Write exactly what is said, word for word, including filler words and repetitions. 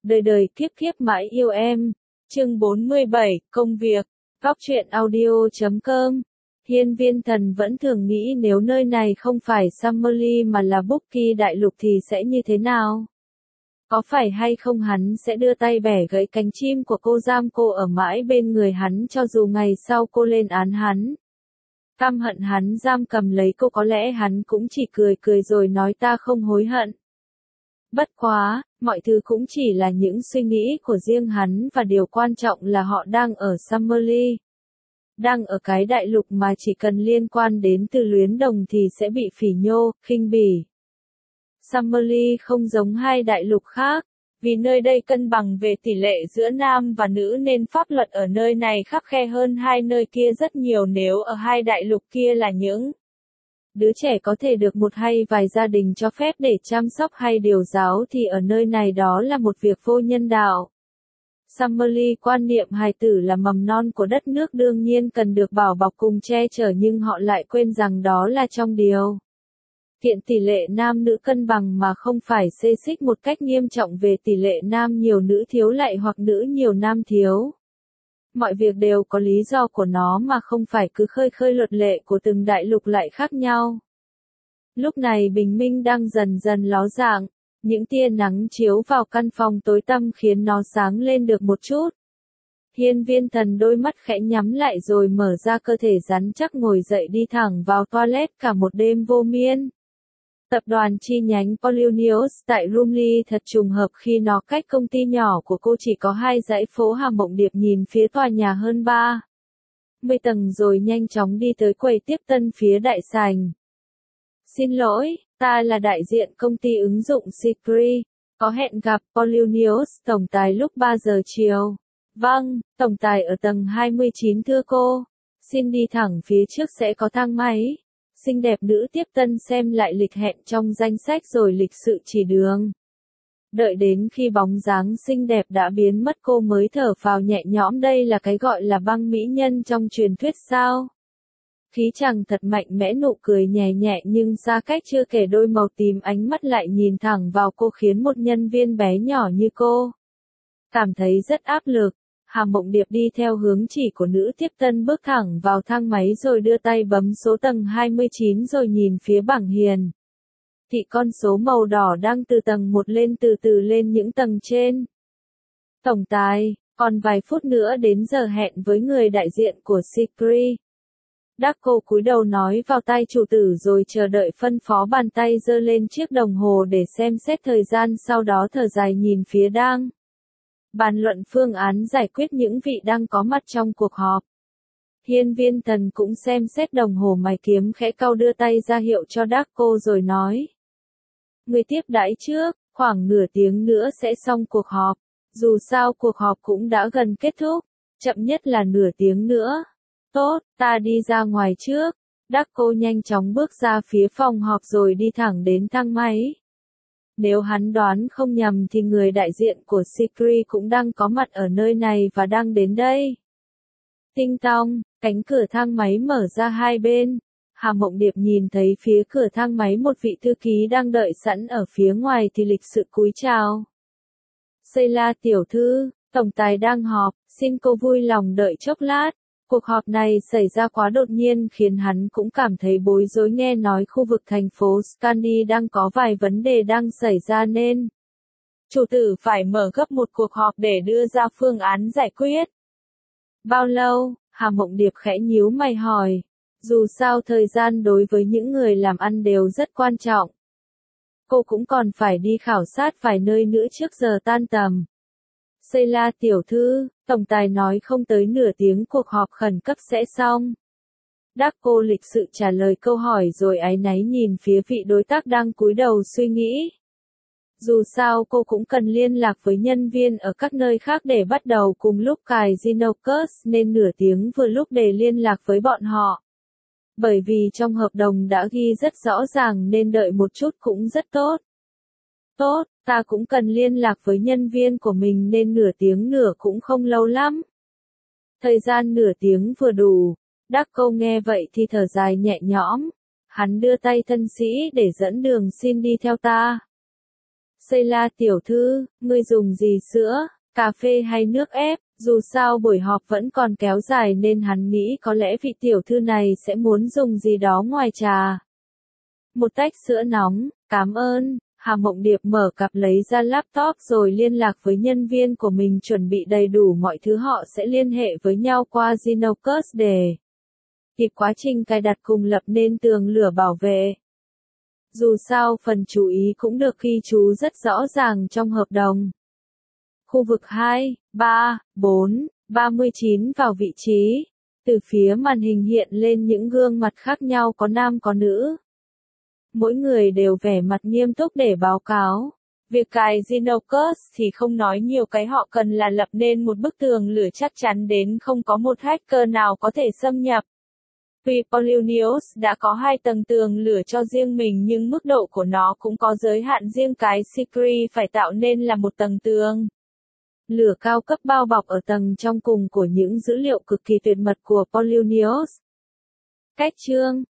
đời đời kiếp kiếp mãi yêu em. Chương bốn mươi bảy, công việc. Góc truyện audio chấm com. Hiên Viên Thần vẫn thường nghĩ nếu nơi này không phải Summerlee mà là Bookie Đại Lục thì sẽ như thế nào? Có phải hay không hắn sẽ đưa tay bẻ gãy cánh chim của cô, giam cô ở mãi bên người hắn cho dù ngày sau cô lên án hắn. Căm hận hắn giam cầm lấy cô, có lẽ hắn cũng chỉ cười cười rồi nói ta không hối hận. Bất quá, mọi thứ cũng chỉ là những suy nghĩ của riêng hắn và điều quan trọng là họ đang ở Summerlee. Đang ở cái đại lục mà chỉ cần liên quan đến Từ Luyến Đồng thì sẽ bị phỉ nhô, khinh bỉ. Summerlee không giống hai đại lục khác, vì nơi đây cân bằng về tỷ lệ giữa nam và nữ nên pháp luật ở nơi này khắt khe hơn hai nơi kia rất nhiều. Nếu ở hai đại lục kia là những đứa trẻ có thể được một hay vài gia đình cho phép để chăm sóc hay điều giáo thì ở nơi này đó là một việc vô nhân đạo. Summerlee quan niệm hài tử là mầm non của đất nước đương nhiên cần được bảo bọc cùng che chở, nhưng họ lại quên rằng đó là trong điều kiện tỷ lệ nam nữ cân bằng mà không phải xê xích một cách nghiêm trọng về tỷ lệ nam nhiều nữ thiếu lại hoặc nữ nhiều nam thiếu. Mọi việc đều có lý do của nó mà không phải cứ khơi khơi luật lệ của từng đại lục lại khác nhau. Lúc này bình minh đang dần dần ló dạng, những tia nắng chiếu vào căn phòng tối tăm khiến nó sáng lên được một chút. Hiên Viên Thần đôi mắt khẽ nhắm lại rồi mở ra, cơ thể rắn chắc ngồi dậy đi thẳng vào toilet cả một đêm vô miên. Tập đoàn chi nhánh Polonius tại Rumley thật trùng hợp khi nó cách công ty nhỏ của cô chỉ có hai dãy phố. Hà Mộng Điệp nhìn phía tòa nhà hơn ba mươi tầng rồi nhanh chóng đi tới quầy tiếp tân phía đại sảnh. Xin lỗi, ta là đại diện công ty ứng dụng Secret, có hẹn gặp Polonius tổng tài lúc ba giờ chiều. Vâng, tổng tài ở tầng hai mươi chín thưa cô. Xin đi thẳng phía trước sẽ có thang máy. Xinh đẹp nữ tiếp tân xem lại lịch hẹn trong danh sách rồi lịch sự chỉ đường. Đợi đến khi bóng dáng xinh đẹp đã biến mất cô mới thở phào nhẹ nhõm. Đây là cái gọi là băng mỹ nhân trong truyền thuyết sao? Khí chàng thật mạnh mẽ, nụ cười nhẹ nhẹ nhưng xa cách chưa kể đôi màu tím ánh mắt lại nhìn thẳng vào cô khiến một nhân viên bé nhỏ như cô cảm thấy rất áp lực. Hà Mộng Điệp đi theo hướng chỉ của nữ tiếp tân bước thẳng vào thang máy rồi đưa tay bấm số tầng hai mươi chín rồi nhìn phía bảng hiển thị con số màu đỏ đang từ tầng một lên từ từ lên những tầng trên. Tổng tài, còn vài phút nữa đến giờ hẹn với người đại diện của Secret. Darko cúi đầu nói vào tai chủ tử rồi chờ đợi phân phó, bàn tay giơ lên chiếc đồng hồ để xem xét thời gian, sau đó thở dài nhìn phía đang bàn luận phương án giải quyết những vị đang có mặt trong cuộc họp. Hiên Viên Thần cũng xem xét đồng hồ, mày kiếm khẽ cau, đưa tay ra hiệu cho Darko rồi nói. Người tiếp đãi trước, khoảng nửa tiếng nữa sẽ xong cuộc họp. Dù sao cuộc họp cũng đã gần kết thúc, chậm nhất là nửa tiếng nữa. Tốt, ta đi ra ngoài trước. Darko nhanh chóng bước ra phía phòng họp rồi đi thẳng đến thang máy. Nếu hắn đoán không nhầm thì người đại diện của Secret cũng đang có mặt ở nơi này và đang đến đây. Tinh tong, cánh cửa thang máy mở ra hai bên. Hà Mộng Điệp nhìn thấy phía cửa thang máy một vị thư ký đang đợi sẵn ở phía ngoài thì lịch sự cúi chào. Sheila tiểu thư, tổng tài đang họp, xin cô vui lòng đợi chốc lát. Cuộc họp này xảy ra quá đột nhiên khiến hắn cũng cảm thấy bối rối, nghe nói khu vực thành phố Scandi đang có vài vấn đề đang xảy ra nên chủ tử phải mở gấp một cuộc họp để đưa ra phương án giải quyết. Bao lâu? Hà Mộng Điệp khẽ nhíu mày hỏi. Dù sao thời gian đối với những người làm ăn đều rất quan trọng. Cô cũng còn phải đi khảo sát vài nơi nữa trước giờ tan tầm. Sheila tiểu thư, tổng tài nói không tới nửa tiếng cuộc họp khẩn cấp sẽ xong. Darko lịch sự trả lời câu hỏi rồi áy náy nhìn phía vị đối tác đang cúi đầu suy nghĩ. Dù sao cô cũng cần liên lạc với nhân viên ở các nơi khác để bắt đầu cùng lúc cài Xenocus nên nửa tiếng vừa lúc để liên lạc với bọn họ. Bởi vì trong hợp đồng đã ghi rất rõ ràng nên đợi một chút cũng rất tốt. Tốt, ta cũng cần liên lạc với nhân viên của mình nên nửa tiếng nữa cũng không lâu lắm. Thời gian nửa tiếng vừa đủ. Darko nghe vậy thì thở dài nhẹ nhõm. Hắn đưa tay thân sĩ để dẫn đường, xin đi theo ta. Sheila tiểu thư, ngươi dùng gì sữa, cà phê hay nước ép? Dù sao buổi họp vẫn còn kéo dài nên hắn nghĩ có lẽ vị tiểu thư này sẽ muốn dùng gì đó ngoài trà. Một tách sữa nóng, cảm ơn. Hà Mộng Điệp mở cặp lấy ra laptop rồi liên lạc với nhân viên của mình chuẩn bị đầy đủ mọi thứ, họ sẽ liên hệ với nhau qua Zinocus để kịp quá trình cài đặt cùng lập nên tường lửa bảo vệ. Dù sao phần chú ý cũng được ghi chú rất rõ ràng trong hợp đồng. Khu vực hai, ba, bốn, ba mươi chín vào vị trí. Từ phía màn hình hiện lên những gương mặt khác nhau có nam có nữ. Mỗi người đều vẻ mặt nghiêm túc để báo cáo. Việc cài Zinocus thì không nói nhiều, cái họ cần là lập nên một bức tường lửa chắc chắn đến không có một hacker nào có thể xâm nhập. Tuy Polonius đã có hai tầng tường lửa cho riêng mình nhưng mức độ của nó cũng có giới hạn riêng, cái Secret phải tạo nên là một tầng tường lửa cao cấp bao bọc ở tầng trong cùng của những dữ liệu cực kỳ tuyệt mật của Polonius. Cách chương